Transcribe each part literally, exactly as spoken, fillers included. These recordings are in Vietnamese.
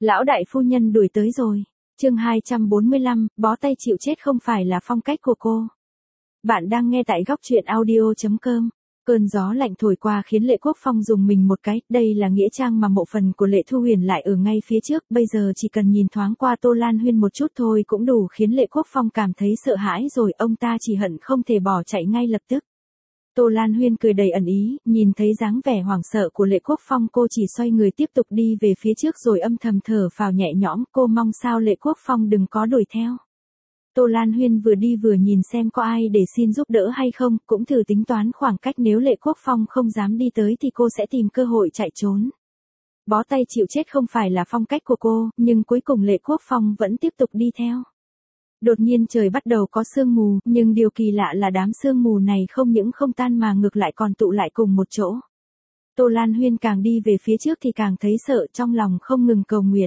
Lão đại phu nhân đuổi tới rồi. Chương hai trăm bốn mươi lăm, bó tay chịu chết không phải là phong cách của cô. Bạn đang nghe tại góc truyện audio chấm com. Cơn gió lạnh thổi qua khiến Lệ Quốc Phong dùng mình một cái, đây là nghĩa trang mà mộ phần của Lệ Thu Huyền lại ở ngay phía trước, bây giờ chỉ cần nhìn thoáng qua Tô Lan Huyên một chút thôi cũng đủ khiến Lệ Quốc Phong cảm thấy sợ hãi rồi, ông ta chỉ hận không thể bỏ chạy ngay lập tức. Tô Lan Huyên cười đầy ẩn ý, nhìn thấy dáng vẻ hoảng sợ của Lệ Quốc Phong cô chỉ xoay người tiếp tục đi về phía trước rồi âm thầm thở phào nhẹ nhõm, cô mong sao Lệ Quốc Phong đừng có đuổi theo. Tô Lan Huyên vừa đi vừa nhìn xem có ai để xin giúp đỡ hay không, cũng thử tính toán khoảng cách, nếu Lệ Quốc Phong không dám đi tới thì cô sẽ tìm cơ hội chạy trốn. Bó tay chịu chết không phải là phong cách của cô, nhưng cuối cùng Lệ Quốc Phong vẫn tiếp tục đi theo. Đột nhiên trời bắt đầu có sương mù, nhưng điều kỳ lạ là đám sương mù này không những không tan mà ngược lại còn tụ lại cùng một chỗ. Tô Lan Huyên càng đi về phía trước thì càng thấy sợ, trong lòng không ngừng cầu nguyện.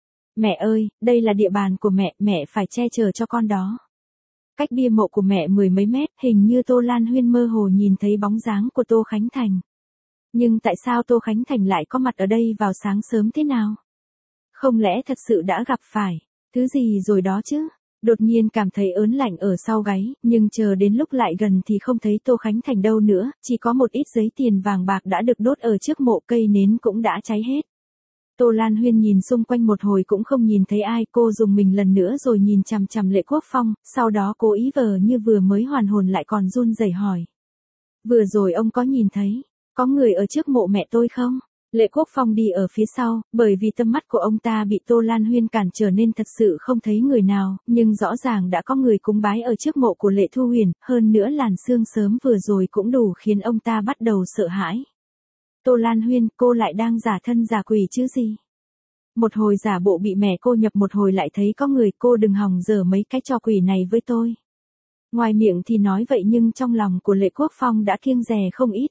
Mẹ ơi, đây là địa bàn của mẹ, mẹ phải che chở cho con đó. Cách bia mộ của mẹ mười mấy mét, hình như Tô Lan Huyên mơ hồ nhìn thấy bóng dáng của Tô Khánh Thành. Nhưng tại sao Tô Khánh Thành lại có mặt ở đây vào sáng sớm thế nào? Không lẽ thật sự đã gặp phải thứ gì rồi đó chứ? Đột nhiên cảm thấy ớn lạnh ở sau gáy, nhưng chờ đến lúc lại gần thì không thấy Tô Khánh Thành đâu nữa, chỉ có một ít giấy tiền vàng bạc đã được đốt ở trước mộ, cây nến cũng đã cháy hết. Tô Lan Huyên nhìn xung quanh một hồi cũng không nhìn thấy ai, cô dùng mình lần nữa rồi nhìn chằm chằm Lệ Quốc Phong, sau đó cố ý vờ như vừa mới hoàn hồn lại còn run rẩy hỏi. Vừa rồi ông có nhìn thấy, có người ở trước mộ mẹ tôi không? Lệ Quốc Phong đi ở phía sau, bởi vì tâm mắt của ông ta bị Tô Lan Huyên cản trở nên thật sự không thấy người nào, nhưng rõ ràng đã có người cúng bái ở trước mộ của Lệ Thu Huyền, hơn nữa làn sương sớm vừa rồi cũng đủ khiến ông ta bắt đầu sợ hãi. Tô Lan Huyên, cô lại đang giả thân giả quỷ chứ gì? Một hồi giả bộ bị mẹ cô nhập, một hồi lại thấy có người, cô đừng hòng dở mấy cái trò quỷ này với tôi. Ngoài miệng thì nói vậy nhưng trong lòng của Lệ Quốc Phong đã kiêng dè không ít.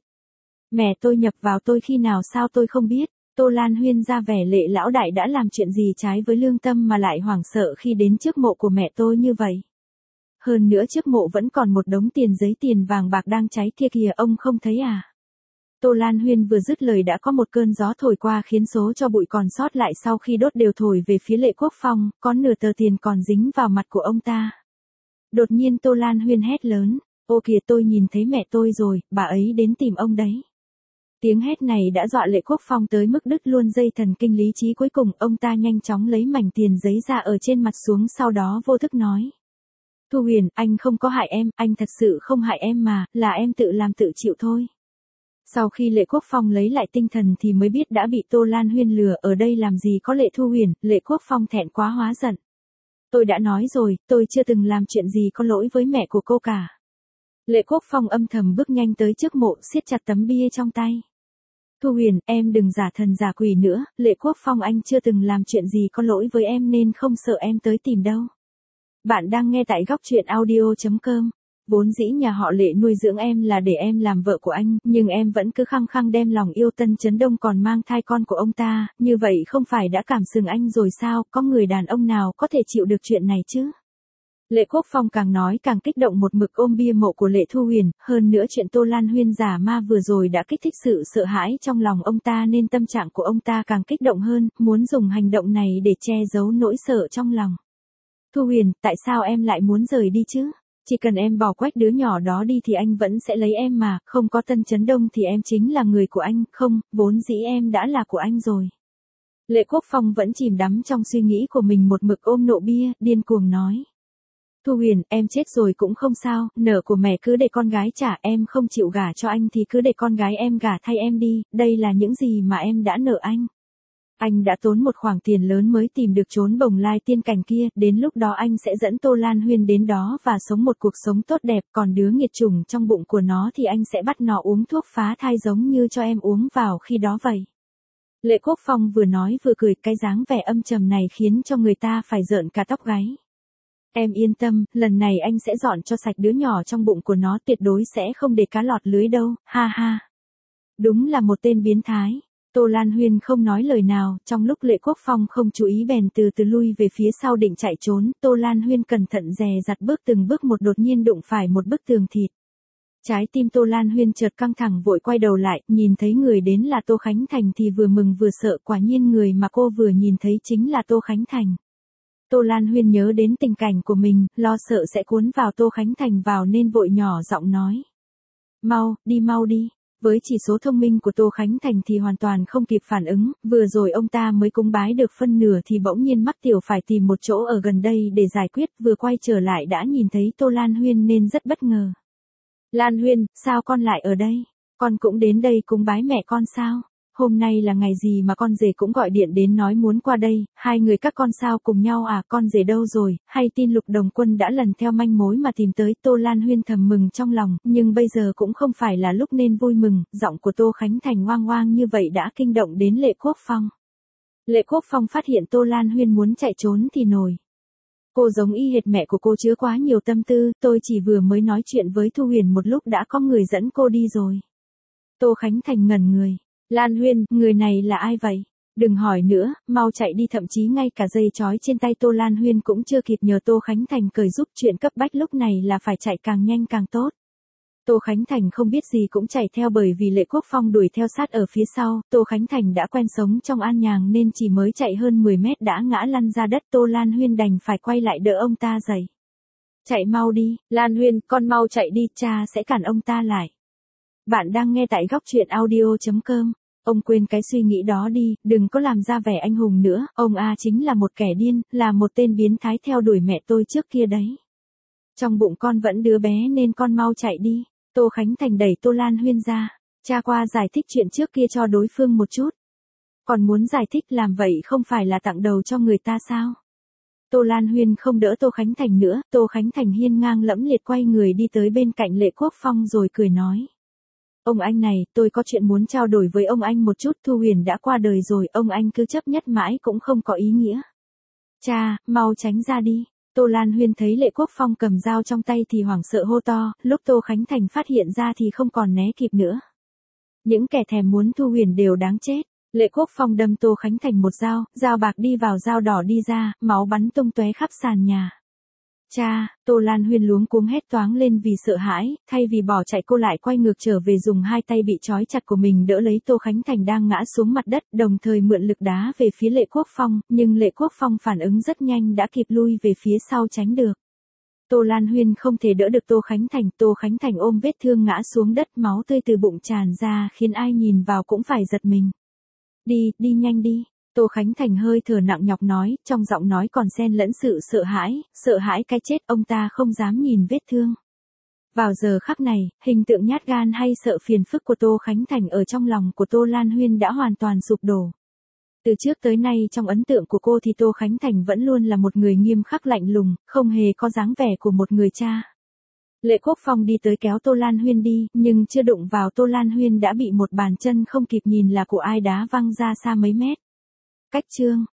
Mẹ tôi nhập vào tôi khi nào sao tôi không biết? Tô Lan Huyên ra vẻ Lệ lão đại đã làm chuyện gì trái với lương tâm mà lại hoảng sợ khi đến trước mộ của mẹ tôi như vậy. Hơn nữa trước mộ vẫn còn một đống tiền giấy tiền vàng bạc đang cháy kia kìa, ông không thấy à? Tô Lan Huyên vừa dứt lời đã có một cơn gió thổi qua khiến số cho bụi còn sót lại sau khi đốt đều thổi về phía Lệ Quốc Phong, có nửa tờ tiền còn dính vào mặt của ông ta. Đột nhiên Tô Lan Huyên hét lớn, ô kìa tôi nhìn thấy mẹ tôi rồi, bà ấy đến tìm ông đấy. Tiếng hét này đã dọa Lệ Quốc Phong tới mức đứt luôn dây thần kinh lý trí, cuối cùng ông ta nhanh chóng lấy mảnh tiền giấy ra ở trên mặt xuống, sau đó vô thức nói. Thu Huyền, anh không có hại em, anh thật sự không hại em mà, là em tự làm tự chịu thôi. Sau khi Lệ Quốc Phong lấy lại tinh thần thì mới biết đã bị Tô Lan Huyên lừa, ở đây làm gì có Lệ Thu Huyền, Lệ Quốc Phong thẹn quá hóa giận. Tôi đã nói rồi, tôi chưa từng làm chuyện gì có lỗi với mẹ của cô cả. Lệ Quốc Phong âm thầm bước nhanh tới trước mộ, siết chặt tấm bia trong tay. Thu Huyền, em đừng giả thần giả quỷ nữa, Lệ Quốc Phong anh chưa từng làm chuyện gì có lỗi với em nên không sợ em tới tìm đâu. Bạn đang nghe tại góc truyện audio chấm com. Vốn dĩ nhà họ Lệ nuôi dưỡng em là để em làm vợ của anh, nhưng em vẫn cứ khăng khăng đem lòng yêu Tân Chấn Đông còn mang thai con của ông ta, như vậy không phải đã cảm sừng anh rồi sao, có người đàn ông nào có thể chịu được chuyện này chứ? Lệ Quốc Phong càng nói càng kích động, một mực ôm bia mộ của Lệ Thu Huyền, hơn nữa chuyện Tô Lan Huyên giả ma vừa rồi đã kích thích sự sợ hãi trong lòng ông ta nên tâm trạng của ông ta càng kích động hơn, muốn dùng hành động này để che giấu nỗi sợ trong lòng. Thu Huyền, tại sao em lại muốn rời đi chứ? Chỉ cần em bỏ quách đứa nhỏ đó đi thì anh vẫn sẽ lấy em mà, không có Tân Chấn Đông thì em chính là người của anh, không, vốn dĩ em đã là của anh rồi. Lệ Quốc Phong vẫn chìm đắm trong suy nghĩ của mình, một mực ôm nộ bia, điên cuồng nói. Thu Huyền, em chết rồi cũng không sao, nợ của mẹ cứ để con gái trả, em không chịu gả cho anh thì cứ để con gái em gả thay em đi, đây là những gì mà em đã nợ anh. Anh đã tốn một khoản tiền lớn mới tìm được chốn bồng lai tiên cảnh kia, đến lúc đó anh sẽ dẫn Tô Lan Huyên đến đó và sống một cuộc sống tốt đẹp, còn đứa nghiệt chủng trong bụng của nó thì anh sẽ bắt nó uống thuốc phá thai giống như cho em uống vào khi đó vậy. Lệ Quốc Phong vừa nói vừa cười, cái dáng vẻ âm trầm này khiến cho người ta phải rợn cả tóc gáy. Em yên tâm, lần này anh sẽ dọn cho sạch đứa nhỏ trong bụng của nó, tuyệt đối sẽ không để cá lọt lưới đâu, ha ha. Đúng là một tên biến thái. Tô Lan Huyên không nói lời nào, trong lúc Lệ Quốc Phong không chú ý bèn từ từ lui về phía sau định chạy trốn, Tô Lan Huyên cẩn thận dè dặt bước từng bước một, đột nhiên đụng phải một bức tường thịt. Trái tim Tô Lan Huyên chợt căng thẳng vội quay đầu lại, nhìn thấy người đến là Tô Khánh Thành thì vừa mừng vừa sợ, quả nhiên người mà cô vừa nhìn thấy chính là Tô Khánh Thành. Tô Lan Huyên nhớ đến tình cảnh của mình, lo sợ sẽ cuốn vào Tô Khánh Thành vào nên vội nhỏ giọng nói. Mau, đi mau đi. Với chỉ số thông minh của Tô Khánh Thành thì hoàn toàn không kịp phản ứng, vừa rồi ông ta mới cúng bái được phân nửa thì bỗng nhiên mắc tiểu phải tìm một chỗ ở gần đây để giải quyết, vừa quay trở lại đã nhìn thấy Tô Lan Huyên nên rất bất ngờ. Lan Huyên, sao con lại ở đây? Con cũng đến đây cúng bái mẹ con sao? Hôm nay là ngày gì mà con rể cũng gọi điện đến nói muốn qua đây, hai người các con sao cùng nhau à, con rể đâu rồi, hay tin Lục Đồng Quân đã lần theo manh mối mà tìm tới. Tô Lan Huyên thầm mừng trong lòng, nhưng bây giờ cũng không phải là lúc nên vui mừng, giọng của Tô Khánh Thành oang oang như vậy đã kinh động đến Lệ Quốc Phong. Lệ Quốc Phong phát hiện Tô Lan Huyên muốn chạy trốn thì nổi. Cô giống y hệt mẹ của cô chứa quá nhiều tâm tư, tôi chỉ vừa mới nói chuyện với Thu Huyền một lúc đã có người dẫn cô đi rồi. Tô Khánh Thành ngẩn người. Lan Huyên, người này là ai vậy? Đừng hỏi nữa, mau chạy đi, thậm chí ngay cả dây trói trên tay Tô Lan Huyên cũng chưa kịp nhờ Tô Khánh Thành cởi giúp, chuyện cấp bách lúc này là phải chạy càng nhanh càng tốt. Tô Khánh Thành không biết gì cũng chạy theo bởi vì Lệ Quốc Phong đuổi theo sát ở phía sau, Tô Khánh Thành đã quen sống trong an nhàn nên chỉ mới chạy hơn mười mét đã ngã lăn ra đất. Tô Lan Huyên đành phải quay lại đỡ ông ta dậy. Chạy mau đi, Lan Huyên, con mau chạy đi, cha sẽ cản ông ta lại. Bạn đang nghe tại góc truyện audio chấm com. Ông quên cái suy nghĩ đó đi, đừng có làm ra vẻ anh hùng nữa, ông A chính là một kẻ điên, là một tên biến thái theo đuổi mẹ tôi trước kia đấy. Trong bụng con vẫn đứa bé nên con mau chạy đi. Tô Khánh Thành đẩy Tô Lan Huyên ra, cha qua giải thích chuyện trước kia cho đối phương một chút. Còn muốn giải thích làm vậy không phải là tặng đầu cho người ta sao? Tô Lan Huyên không đỡ Tô Khánh Thành nữa, Tô Khánh Thành hiên ngang lẫm liệt quay người đi tới bên cạnh Lệ Quốc Phong rồi cười nói. Ông anh này, tôi có chuyện muốn trao đổi với ông anh một chút, Thu Huyền đã qua đời rồi, ông anh cứ chấp nhất mãi cũng không có ý nghĩa. Cha, mau tránh ra đi. Tô Lan Huyên thấy Lệ Quốc Phong cầm dao trong tay thì hoảng sợ hô to, lúc Tô Khánh Thành phát hiện ra thì không còn né kịp nữa. Những kẻ thèm muốn Thu Huyền đều đáng chết. Lệ Quốc Phong đâm Tô Khánh Thành một dao, dao bạc đi vào dao đỏ đi ra, máu bắn tung tóe khắp sàn nhà. Cha, Tô Lan Huyên luống cuống hét toáng lên vì sợ hãi, thay vì bỏ chạy cô lại quay ngược trở về dùng hai tay bị trói chặt của mình đỡ lấy Tô Khánh Thành đang ngã xuống mặt đất, đồng thời mượn lực đá về phía Lệ Quốc Phong, nhưng Lệ Quốc Phong phản ứng rất nhanh đã kịp lui về phía sau tránh được. Tô Lan Huyên không thể đỡ được Tô Khánh Thành, Tô Khánh Thành ôm vết thương ngã xuống đất, máu tươi từ bụng tràn ra khiến ai nhìn vào cũng phải giật mình. Đi, đi nhanh đi. Tô Khánh Thành hơi thở nặng nhọc nói, trong giọng nói còn xen lẫn sự sợ hãi, sợ hãi cái chết, ông ta không dám nhìn vết thương. Vào giờ khắc này, hình tượng nhát gan hay sợ phiền phức của Tô Khánh Thành ở trong lòng của Tô Lan Huyên đã hoàn toàn sụp đổ. Từ trước tới nay trong ấn tượng của cô thì Tô Khánh Thành vẫn luôn là một người nghiêm khắc lạnh lùng, không hề có dáng vẻ của một người cha. Lệ Quốc Phong đi tới kéo Tô Lan Huyên đi, nhưng chưa đụng vào Tô Lan Huyên đã bị một bàn chân không kịp nhìn là của ai đá văng ra xa mấy mét. Cách chương